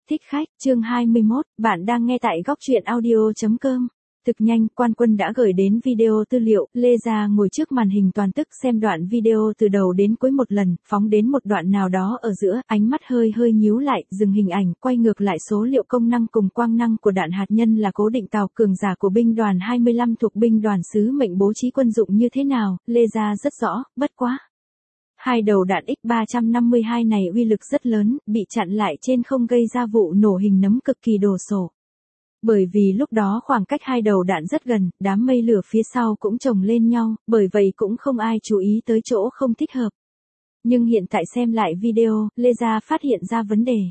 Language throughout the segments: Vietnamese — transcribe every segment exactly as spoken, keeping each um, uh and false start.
Thích khách, chương hai mươi mốt, bạn đang nghe tại góc truyện audio chấm com. Thực nhanh, Quan Quân đã gửi đến video tư liệu, Lê Gia ngồi trước màn hình toàn tức xem đoạn video từ đầu đến cuối một lần, phóng đến một đoạn nào đó ở giữa, ánh mắt hơi hơi nhíu lại, dừng hình ảnh, quay ngược lại số liệu công năng cùng quang năng của đạn hạt nhân là cố định tàu cường giả của binh đoàn hai mươi lăm thuộc binh đoàn sứ mệnh bố trí quân dụng như thế nào, Lê Gia rất rõ, bất quá. Hai đầu đạn X ba năm hai này uy lực rất lớn, bị chặn lại trên không gây ra vụ nổ hình nấm cực kỳ đồ sộ. Bởi vì lúc đó khoảng cách hai đầu đạn rất gần, đám mây lửa phía sau cũng chồng lên nhau, bởi vậy cũng không ai chú ý tới chỗ không thích hợp. Nhưng hiện tại xem lại video, Lê Gia phát hiện ra vấn đề.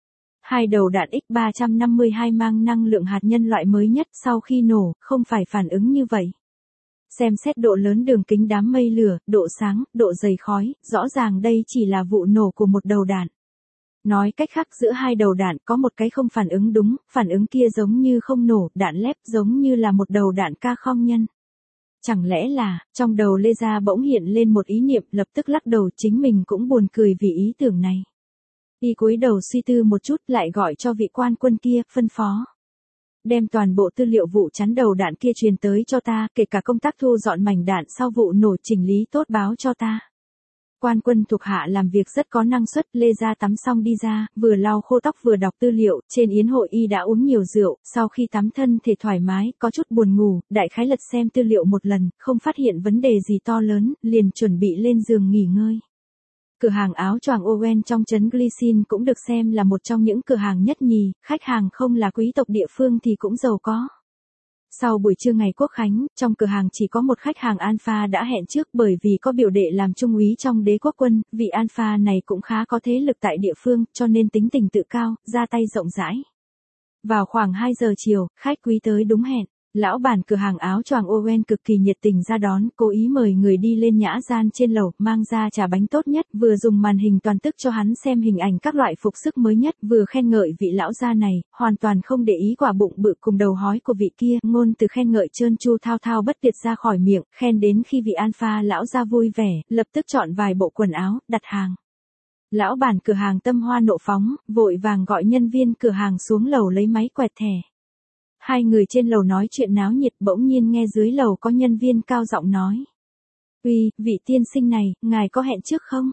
Hai đầu đạn X ba năm hai mang năng lượng hạt nhân loại mới nhất sau khi nổ, không phải phản ứng như vậy. Xem xét độ lớn đường kính đám mây lửa, độ sáng, độ dày khói, rõ ràng đây chỉ là vụ nổ của một đầu đạn. Nói cách khác giữa hai đầu đạn có một cái không phản ứng đúng, phản ứng kia giống như không nổ, đạn lép giống như là một đầu đạn ca khom nhân. Chẳng lẽ là, trong đầu Lê Gia bỗng hiện lên một ý niệm, lập tức lắc đầu, chính mình cũng buồn cười vì ý tưởng này. Y cúi đầu suy tư một chút lại gọi cho vị quan quân kia, phân phó. Đem toàn bộ tư liệu vụ chắn đầu đạn kia truyền tới cho ta, kể cả công tác thu dọn mảnh đạn sau vụ nổ chỉnh lý tốt báo cho ta. Quan Quân thuộc hạ làm việc rất có năng suất, Lê Gia tắm xong đi ra, vừa lau khô tóc vừa đọc tư liệu, trên yến hội y đã uống nhiều rượu, sau khi tắm thân thể thoải mái, có chút buồn ngủ, đại khái lật xem tư liệu một lần, không phát hiện vấn đề gì to lớn, liền chuẩn bị lên giường nghỉ ngơi. Cửa hàng áo choàng Owen trong trấn Glycine cũng được xem là một trong những cửa hàng nhất nhì, khách hàng không là quý tộc địa phương thì cũng giàu có. Sau buổi trưa ngày Quốc Khánh, trong cửa hàng chỉ có một khách hàng Alpha đã hẹn trước bởi vì có biểu đệ làm trung úy trong đế quốc quân, vị Alpha này cũng khá có thế lực tại địa phương, cho nên tính tình tự cao, ra tay rộng rãi. Vào khoảng hai giờ chiều, khách quý tới đúng hẹn. Lão bản cửa hàng áo choàng Owen cực kỳ nhiệt tình ra đón, cố ý mời người đi lên nhã gian trên lầu, mang ra trà bánh tốt nhất, vừa dùng màn hình toàn tức cho hắn xem hình ảnh các loại phục sức mới nhất, vừa khen ngợi vị lão gia này, hoàn toàn không để ý quả bụng bự cùng đầu hói của vị kia, ngôn từ khen ngợi trơn tru thao thao bất tuyệt ra khỏi miệng, khen đến khi vị Alpha lão gia vui vẻ, lập tức chọn vài bộ quần áo, đặt hàng. Lão bản cửa hàng tâm hoa nộ phóng, vội vàng gọi nhân viên cửa hàng xuống lầu lấy máy quẹt thẻ. Hai người trên lầu nói chuyện náo nhiệt, bỗng nhiên nghe dưới lầu có nhân viên cao giọng nói. Uy, vị tiên sinh này, ngài có hẹn trước không?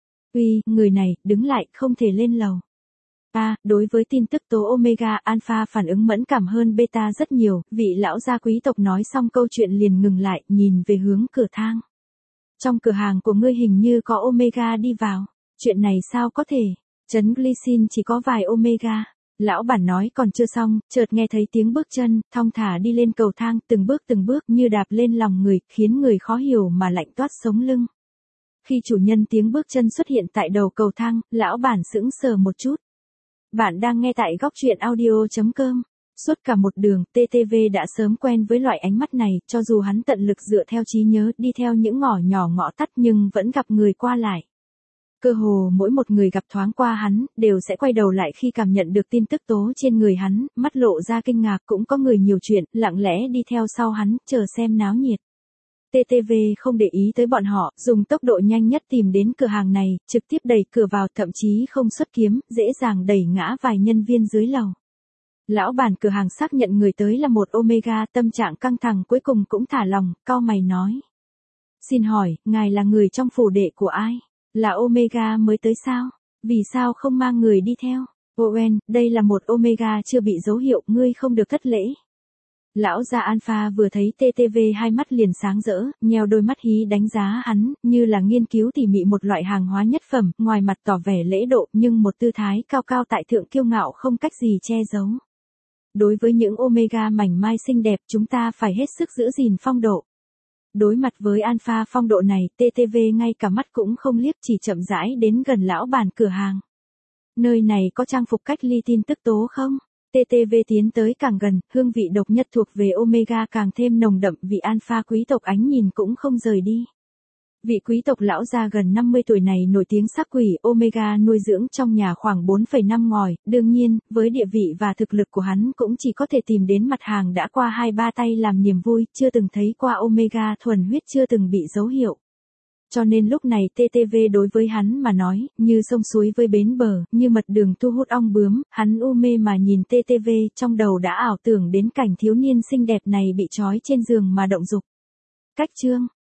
Uy, người này, đứng lại, không thể lên lầu. À, đối với tin tức tố Omega Alpha phản ứng mẫn cảm hơn Beta rất nhiều, vị lão gia quý tộc nói xong câu chuyện liền ngừng lại, nhìn về hướng cửa thang. Trong cửa hàng của ngươi hình như có Omega đi vào. Chuyện này sao có thể? Trấn Glycine chỉ có vài Omega. Lão bản nói còn chưa xong, chợt nghe thấy tiếng bước chân, thong thả đi lên cầu thang, từng bước từng bước như đạp lên lòng người, khiến người khó hiểu mà lạnh toát sống lưng. Khi chủ nhân tiếng bước chân xuất hiện tại đầu cầu thang, lão bản sững sờ một chút. Bạn đang nghe tại góc truyện audio chấm com. Suốt cả một đường, tê tê vê đã sớm quen với loại ánh mắt này, cho dù hắn tận lực dựa theo trí nhớ, đi theo những ngõ nhỏ ngõ tắt nhưng vẫn gặp người qua lại. Cơ hồ mỗi một người gặp thoáng qua hắn, đều sẽ quay đầu lại khi cảm nhận được tin tức tố trên người hắn, mắt lộ ra kinh ngạc, cũng có người nhiều chuyện, lặng lẽ đi theo sau hắn, chờ xem náo nhiệt. tê tê vê không để ý tới bọn họ, dùng tốc độ nhanh nhất tìm đến cửa hàng này, trực tiếp đẩy cửa vào, thậm chí không xuất kiếm, dễ dàng đẩy ngã vài nhân viên dưới lầu. Lão bản cửa hàng xác nhận người tới là một Omega, tâm trạng căng thẳng cuối cùng cũng thả lòng, cau mày nói. Xin hỏi, ngài là người trong phủ đệ của ai? Là Omega mới tới sao? Vì sao không mang người đi theo? Owen, đây là một Omega chưa bị dấu hiệu, ngươi không được thất lễ. Lão gia Alpha vừa thấy tê tê vê hai mắt liền sáng rỡ, nheo đôi mắt hí đánh giá hắn, như là nghiên cứu tỉ mỉ một loại hàng hóa nhất phẩm, ngoài mặt tỏ vẻ lễ độ nhưng một tư thái cao cao tại thượng kiêu ngạo không cách gì che giấu. Đối với những Omega mảnh mai xinh đẹp chúng ta phải hết sức giữ gìn phong độ. Đối mặt với Alpha phong độ này, tê tê vê ngay cả mắt cũng không liếc, chỉ chậm rãi đến gần lão bản cửa hàng. Nơi này có trang phục cách ly tin tức tố không? tê tê vê tiến tới càng gần, hương vị độc nhất thuộc về Omega càng thêm nồng đậm, vị Alpha quý tộc ánh nhìn cũng không rời đi. Vị quý tộc lão già gần năm mươi tuổi này nổi tiếng sắc quỷ, Omega nuôi dưỡng trong nhà khoảng bốn phẩy năm ngòi, đương nhiên, với địa vị và thực lực của hắn cũng chỉ có thể tìm đến mặt hàng đã qua hai ba tay làm niềm vui, chưa từng thấy qua Omega thuần huyết chưa từng bị dấu hiệu. Cho nên lúc này tê tê vê đối với hắn mà nói, như sông suối với bến bờ, như mật đường thu hút ong bướm, hắn u mê mà nhìn tê tê vê, trong đầu đã ảo tưởng đến cảnh thiếu niên xinh đẹp này bị trói trên giường mà động dục. Cách chương